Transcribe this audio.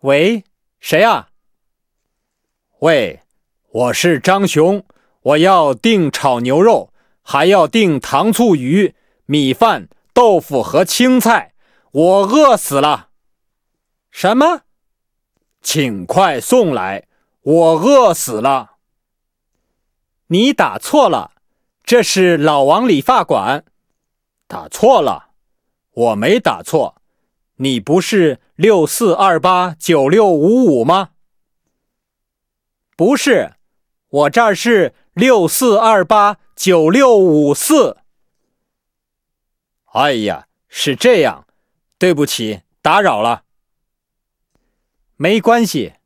喂，谁啊？ 喂，我是张雄，我要订炒牛肉，还要订糖醋鱼、米饭、豆腐和青菜，我饿死了。 什么？ 请快送来，我饿死了。 你打错了，这是老王理发馆。 打错了？我没打错，你不是64289655吗？ 不是，我这儿是64289654。 哎呀，是这样，对不起，打扰了。 没关系，